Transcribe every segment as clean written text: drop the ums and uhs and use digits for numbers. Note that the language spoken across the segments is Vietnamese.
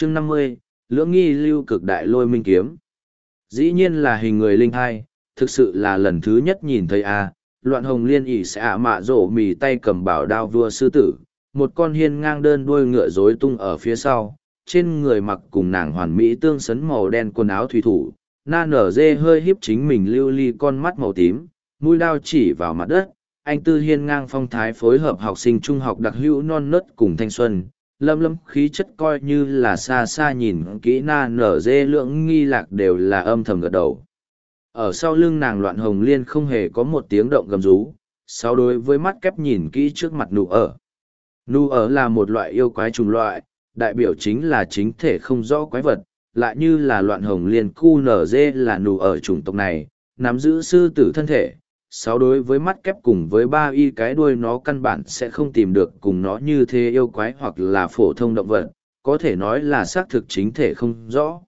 chương 50, lưỡng nghi lưu cực đại lôi minh kiếm. Dĩ nhiên là hình người linh hai, thực sự là lần thứ nhất nhìn thấy loạn hồng liên ỉ sẽ mạ rổ mì tay cầm bảo đao vua sư tử, một con hiên ngang đơn đuôi ngựa rối tung ở phía sau, trên người mặc cùng nàng hoàn mỹ tương sấn màu đen quần áo thủy thủ, na nở dê hơi hiếp chính mình lưu ly con mắt màu tím, mũi đao chỉ vào mặt đất, anh tư hiên ngang phong thái phối hợp học sinh trung học đặc hữu non nớt cùng thanh xuân, lâm lâm khí chất coi như là xa xa nhìn kỹ na nở dê lưỡng nghi lạc đều là âm thầm gật đầu. Ở sau lưng nàng loạn hồng liên không hề có một tiếng động gầm rú, sau đối với mắt kép nhìn kỹ trước mặt nụ ở. Nụ ở là một loại yêu quái trùng loại, đại biểu chính là chính thể không rõ quái vật, lại như là loạn hồng liên cu nở dê là nụ ở chủng tộc này, nắm giữ sư tử thân thể. Sáu đối với mắt kép cùng với ba y cái đuôi nó căn bản sẽ không tìm được cùng nó như thế yêu quái hoặc là phổ thông động vật, có thể nói là xác thực chính thể không rõ.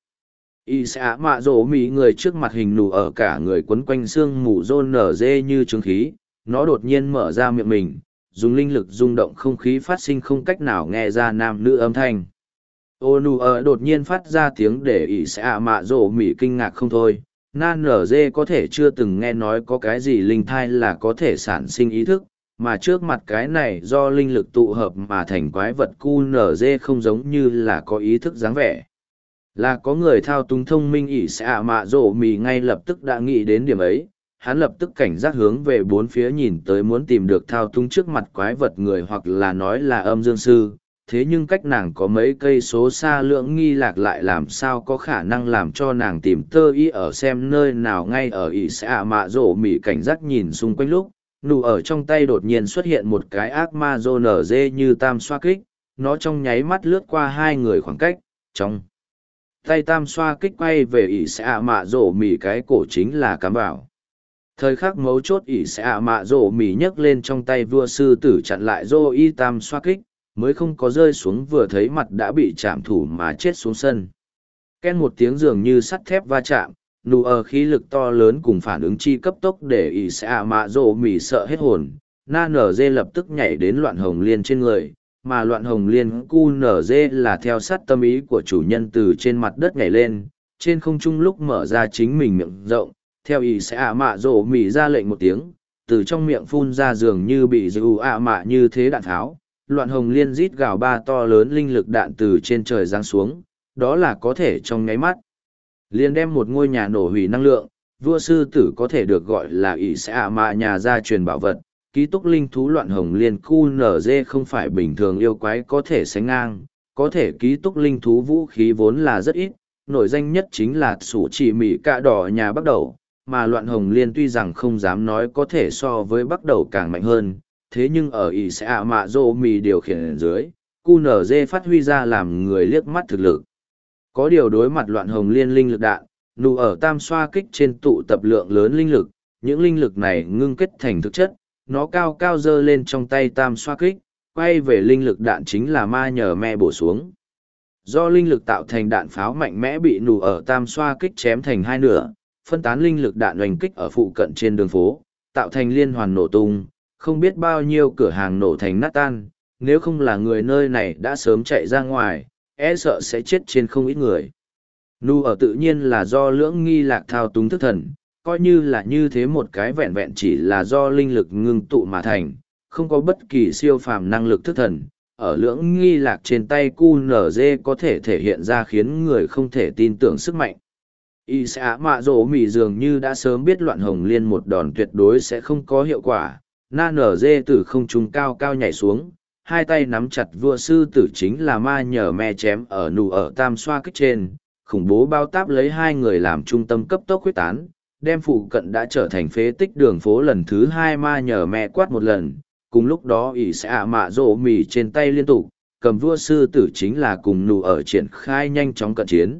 Y sẽ mạ rổ mỹ người trước mặt hình nụ ở cả người quấn quanh xương mù rôn nở dê như trứng khí, nó đột nhiên mở ra miệng mình, dùng linh lực rung động không khí phát sinh không cách nào nghe ra nam nữ âm thanh. Ô nụ ở đột nhiên phát ra tiếng để Y sẽ mạ rổ mỹ kinh ngạc không thôi. Na nở dê có thể chưa từng nghe nói có cái gì linh thai là có thể sản sinh ý thức, mà trước mặt cái này do linh lực tụ hợp mà thành quái vật cu nở dê không giống như là có ý thức dáng vẻ. Là có người thao túng thông minh ỷ sẽ mạ rổ mì ngay lập tức đã nghĩ đến điểm ấy, hắn lập tức cảnh giác hướng về bốn phía nhìn tới muốn tìm được thao túng trước mặt quái vật người hoặc là nói là âm dương sư. Thế nhưng cách nàng có mấy cây số xa lưỡng nghi lạc lại làm sao có khả năng làm cho nàng tìm tơ ý ở xem nơi nào ngay ở ỷ sẽ mạ rổ mỉ cảnh giác nhìn xung quanh lúc nụ ở trong tay đột nhiên xuất hiện một cái ác ma rô nở dê như tam xoa kích, nó trong nháy mắt lướt qua hai người khoảng cách, trong tay tam xoa kích quay về ỷ sẽ mạ rổ mỉ cái cổ chính là cắm vào. Thời khắc mấu chốt ỷ sẽ mạ rổ mỉ nhấc lên trong tay vua sư tử chặn lại rô y tam xoa kích, mới không có rơi xuống vừa thấy mặt đã bị chạm thủ mà chết xuống sân. Ken một tiếng dường như sắt thép va chạm, nụ ở khí lực to lớn cùng phản ứng chi cấp tốc để ỷ sẽ mạ rổ mỉ sợ hết hồn. Na nở dê lập tức nhảy đến loạn hồng liên trên người, mà loạn hồng liên cu nở dê là theo sát tâm ý của chủ nhân từ trên mặt đất nhảy lên, trên không trung lúc mở ra chính mình miệng rộng, theo ỷ sẽ mạ rổ mỉ ra lệnh một tiếng, từ trong miệng phun ra dường như bị dư mạ như thế đạn tháo. Loạn hồng liên rít gào ba to lớn linh lực đạn từ trên trời giáng xuống, đó là có thể trong nháy mắt liền đem một ngôi nhà nổ hủy năng lượng. Vua sư tử có thể được gọi là ỷ sẽ mạ nhà gia truyền bảo vật, ký túc linh thú loạn hồng liên cu nở dê không phải bình thường yêu quái có thể sánh ngang, có thể ký túc linh thú vũ khí vốn là rất ít, nổi danh nhất chính là sủ chỉ mỉ cạ đỏ nhà bắt đầu, mà loạn hồng liên tuy rằng không dám nói có thể so với bắt đầu càng mạnh hơn, thế nhưng ở ỷ sẽ mạ rô mì điều khiển dưới, QNZ phát huy ra làm người liếc mắt thực lực. Có điều đối mặt loạn hồng liên linh lực đạn, nụ ở tam xoa kích trên tụ tập lượng lớn linh lực, những linh lực này ngưng kết thành thực chất, nó cao cao dơ lên trong tay tam xoa kích, quay về linh lực đạn chính là ma nhờ me bổ xuống. Do linh lực tạo thành đạn pháo mạnh mẽ bị nụ ở tam xoa kích chém thành hai nửa, phân tán linh lực đạn oanh kích ở phụ cận trên đường phố, tạo thành liên hoàn nổ tung. Không biết bao nhiêu cửa hàng nổ thành nát tan, nếu không là người nơi này đã sớm chạy ra ngoài, e sợ sẽ chết trên không ít người. Nụ ở tự nhiên là do lưỡng nghi lạc thao túng thức thần, coi như là như thế một cái vẹn vẹn chỉ là do linh lực ngưng tụ mà thành, không có bất kỳ siêu phàm năng lực thức thần. Ở lưỡng nghi lạc trên tay QNZ có thể thể hiện ra khiến người không thể tin tưởng sức mạnh. Y xã mạ rổ mỉ dường như đã sớm biết loạn hồng liên một đòn tuyệt đối sẽ không có hiệu quả. Na nở dê từ không trung cao cao nhảy xuống, hai tay nắm chặt vua sư tử chính là ma nhờ me chém ở nụ ở tam xoa kích trên, khủng bố bao táp lấy hai người làm trung tâm cấp tốc huyết tán, đem phụ cận đã trở thành phế tích đường phố lần thứ hai ma nhờ me quát một lần. Cùng lúc đó ỷ sẽ mạ rổ mì trên tay liên tục, cầm vua sư tử chính là cùng nụ ở triển khai nhanh chóng cận chiến.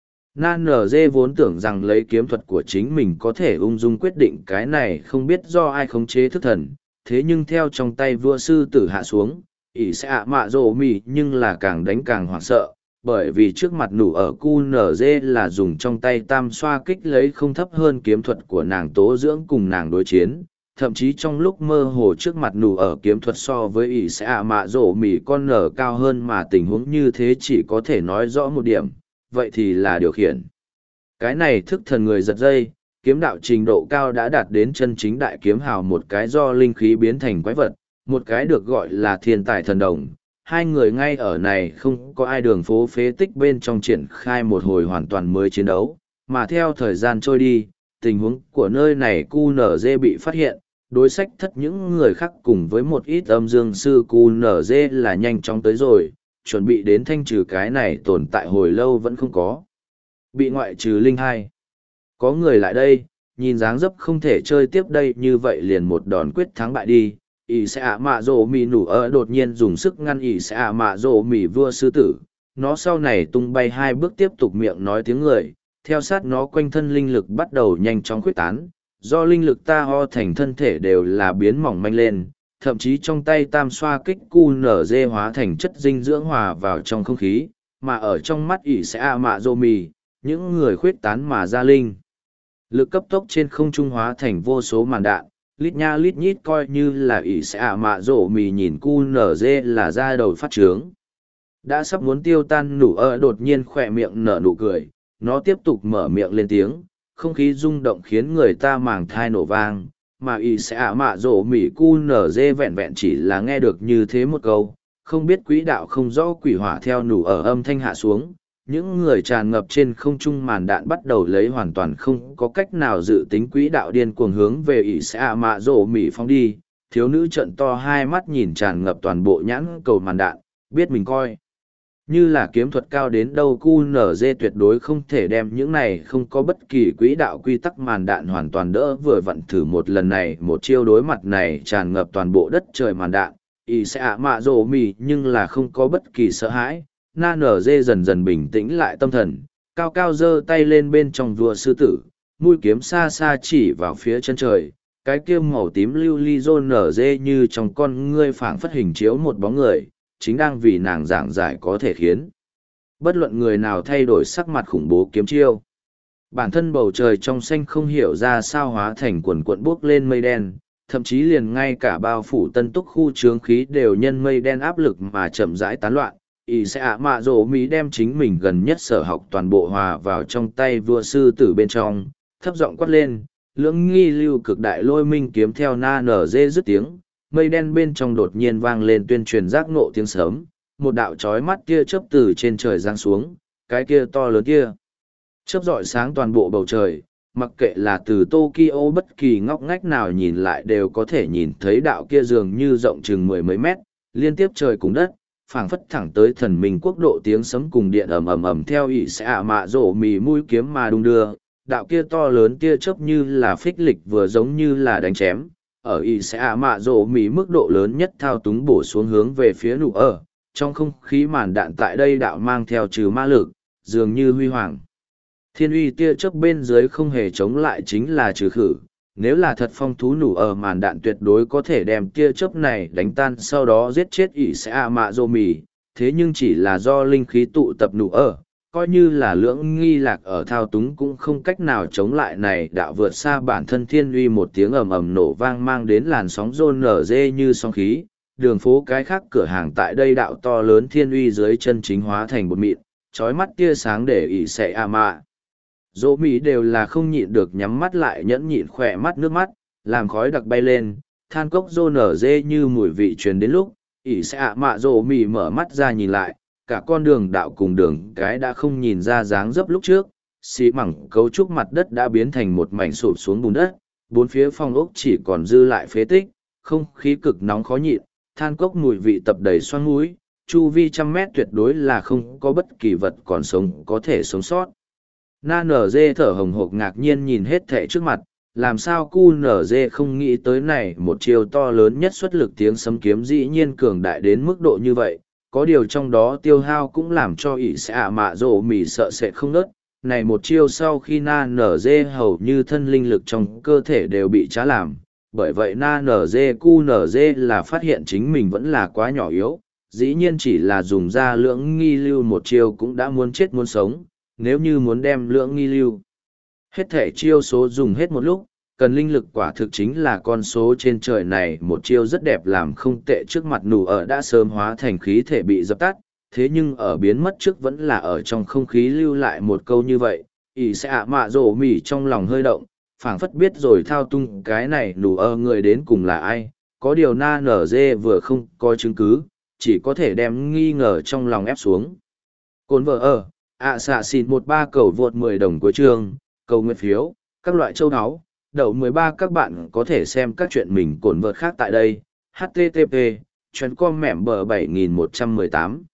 Na nở dê vốn tưởng rằng lấy kiếm thuật của chính mình có thể ung dung quyết định cái này không biết do ai khống chế thức thần, thế nhưng theo trong tay vua sư tử hạ xuống, ỷ sẽ mạ rổ mì nhưng là càng đánh càng hoảng sợ, bởi vì trước mặt nụ ở QNZ là dùng trong tay tam xoa kích lấy không thấp hơn kiếm thuật của nàng tố dưỡng cùng nàng đối chiến, thậm chí trong lúc mơ hồ trước mặt nụ ở kiếm thuật so với ỷ sẽ ạ mạ rổ mỉ con nở cao hơn mà tình huống như thế chỉ có thể nói rõ một điểm, vậy thì là điều khiển. Cái này thức thần người giật dây, kiếm đạo trình độ cao đã đạt đến chân chính đại kiếm hào, một cái do linh khí biến thành quái vật, một cái được gọi là thiên tài thần đồng. Hai người ngay ở này không có ai đường phố phế tích bên trong triển khai một hồi hoàn toàn mới chiến đấu, mà theo thời gian trôi đi, tình huống của nơi này QNZ bị phát hiện, đối sách thất những người khác cùng với một ít âm dương sư QNZ là nhanh chóng tới rồi, chuẩn bị đến thanh trừ cái này tồn tại hồi lâu vẫn không có. Bị ngoại trừ linh hai. Có người lại đây, nhìn dáng dấp không thể chơi tiếp đây như vậy liền một đòn quyết thắng bại đi. Ỷ sẽ ạ mạ rổ mì nủ ở đột nhiên dùng sức ngăn ỷ sẽ ạ mạ rổ mì vua sư tử. Nó sau này tung bay hai bước tiếp tục miệng nói tiếng người, theo sát nó quanh thân linh lực bắt đầu nhanh chóng quyết tán. Do linh lực ta ho thành thân thể đều là biến mỏng manh lên, thậm chí trong tay tam xoa kích QNZ hóa thành chất dinh dưỡng hòa vào trong không khí, mà ở trong mắt ỷ sẽ ạ mạ rổ mì, những người khuyết tán mà ra linh lực cấp tốc trên không trung hóa thành vô số màn đạn, lít nha lít nhít coi như là ỷ sẽ ạ mạ rổ mì nhìn QNZ là ra đầu phát trướng. Đã sắp muốn tiêu tan nụ ở đột nhiên khỏe miệng nở nụ cười, nó tiếp tục mở miệng lên tiếng, không khí rung động khiến người ta màng thai nổ vang, mà ỷ sẽ ạ mạ rổ mì QNZ vẹn vẹn chỉ là nghe được như thế một câu, không biết quỹ đạo không rõ quỷ hỏa theo nụ ở âm thanh hạ xuống. Những người tràn ngập trên không trung màn đạn bắt đầu lấy hoàn toàn không có cách nào dự tính quỹ đạo điên cuồng hướng về ỷ sẽ ạ mạ rổ mỉ phóng đi. Thiếu nữ trận to hai mắt nhìn tràn ngập toàn bộ nhãn cầu màn đạn, biết mình coi như là kiếm thuật cao đến đâu QNZ tuyệt đối không thể đem những này không có bất kỳ quỹ đạo quy tắc màn đạn hoàn toàn đỡ, vừa vặn thử một lần này một chiêu đối mặt này tràn ngập toàn bộ đất trời màn đạn. Ỷ sẽ ạ mạ rổ mỉ nhưng là không có bất kỳ sợ hãi. Na nở dê dần dần bình tĩnh lại tâm thần, cao cao giơ tay lên bên trong vua sư tử, mũi kiếm xa xa chỉ vào phía chân trời, cái kia màu tím lưu ly rôn nở dê như trong con ngươi phảng phất hình chiếu một bóng người, chính đang vì nàng giảng giải có thể khiến bất luận người nào thay đổi sắc mặt khủng bố kiếm chiêu. Bản thân bầu trời trong xanh không hiểu ra sao hóa thành quần cuộn buốc lên mây đen, thậm chí liền ngay cả bao phủ tân túc khu chướng khí đều nhân mây đen áp lực mà chậm rãi tán loạn. Ỷ sẽ ạ mạ rổ mỹ đem chính mình gần nhất sở học toàn bộ hòa vào trong tay vua sư tử bên trong, thấp giọng quát lên, lưỡng nghi lưu cực đại lôi minh kiếm theo na nở dê dứt tiếng, mây đen bên trong đột nhiên vang lên tuyên truyền giác ngộ tiếng sớm, một đạo chói mắt tia chớp từ trên trời giáng xuống, cái kia to lớn kia chớp rọi sáng toàn bộ bầu trời, mặc kệ là từ Tokyo bất kỳ ngóc ngách nào nhìn lại đều có thể nhìn thấy đạo kia dường như rộng chừng mười mấy mét, liên tiếp trời cùng đất, phảng phất thẳng tới thần minh quốc độ tiếng sấm cùng điện ầm ầm ầm theo ỷ sẽ ạ mạ rổ mì mũi kiếm mà đung đưa, đạo kia to lớn tia chớp như là phích lịch vừa giống như là đánh chém, ở ỷ sẽ ạ mạ rổ mì mức độ lớn nhất thao túng bổ xuống hướng về phía nụ ở, trong không khí màn đạn tại đây đạo mang theo trừ ma lực, dường như huy hoàng. Thiên uy tia chớp bên dưới không hề chống lại chính là trừ khử. Nếu là thật phong thú nủ ở màn đạn tuyệt đối có thể đem tia chớp này đánh tan sau đó giết chết ỷ sẽ ạ mạ rô mì, thế nhưng chỉ là do linh khí tụ tập nủ ở, coi như là lưỡng nghi lạc ở thao túng cũng không cách nào chống lại này đạo vượt xa bản thân thiên uy một tiếng ầm ầm nổ vang mang đến làn sóng rôn nở dê như sóng khí, đường phố cái khác cửa hàng tại đây đạo to lớn thiên uy dưới chân chính hóa thành bột mịn, trói mắt tia sáng để ỷ sẽ ạ mạ. Dỗ mỹ đều là không nhịn được nhắm mắt lại nhẫn nhịn khỏe mắt nước mắt, làm khói đặc bay lên, than cốc rô nở dê như mùi vị truyền đến lúc, ỷ sẽ ạ mạ dỗ mỹ mở mắt ra nhìn lại, cả con đường đạo cùng đường cái đã không nhìn ra dáng dấp lúc trước, xi mảng cấu trúc mặt đất đã biến thành một mảnh sụp xuống bùn đất, bốn phía phong ốc chỉ còn dư lại phế tích, không khí cực nóng khó nhịn, than cốc mùi vị tập đầy xoang mũi, chu vi trăm mét tuyệt đối là không có bất kỳ vật còn sống có thể sống sót. Na nở dê thở hồng hộc ngạc nhiên nhìn hết thệ trước mặt, làm sao cu nở dê không nghĩ tới này một chiều to lớn nhất xuất lực tiếng sấm kiếm dĩ nhiên cường đại đến mức độ như vậy, có điều trong đó tiêu hao cũng làm cho ỷ sẽ ạ mạ rổ mì sợ sệt không nớt. Này một chiêu sau khi na nở dê hầu như thân linh lực trong cơ thể đều bị trá làm, bởi vậy na nở dê cu nở dê là phát hiện chính mình vẫn là quá nhỏ yếu, dĩ nhiên chỉ là dùng ra lưỡng nghi lưu một chiêu cũng đã muốn chết muốn sống. Nếu như muốn đem lưỡng nghi lưu hết thể chiêu số dùng hết một lúc, cần linh lực quả thực chính là con số trên trời này, một chiêu rất đẹp làm không tệ trước mặt nụ ở đã sớm hóa thành khí thể bị dập tắt, thế nhưng ở biến mất trước vẫn là ở trong không khí lưu lại một câu như vậy, ỷ sẽ ạ mạ rổ mỉ trong lòng hơi động, phảng phất biết rồi thao tung cái này nụ ở người đến cùng là ai, có điều na nở dê vừa không có chứng cứ, chỉ có thể đem nghi ngờ trong lòng ép xuống. Cồn vợ ở, xạ xìn 13 cầu vượt 10 đồng cuối chương, cầu nguyện phiếu, các loại châu áo, đậu 13 các bạn có thể xem các chuyện mình cồn vợt khác tại đây, http, chuyến com mẻm bờ 7118.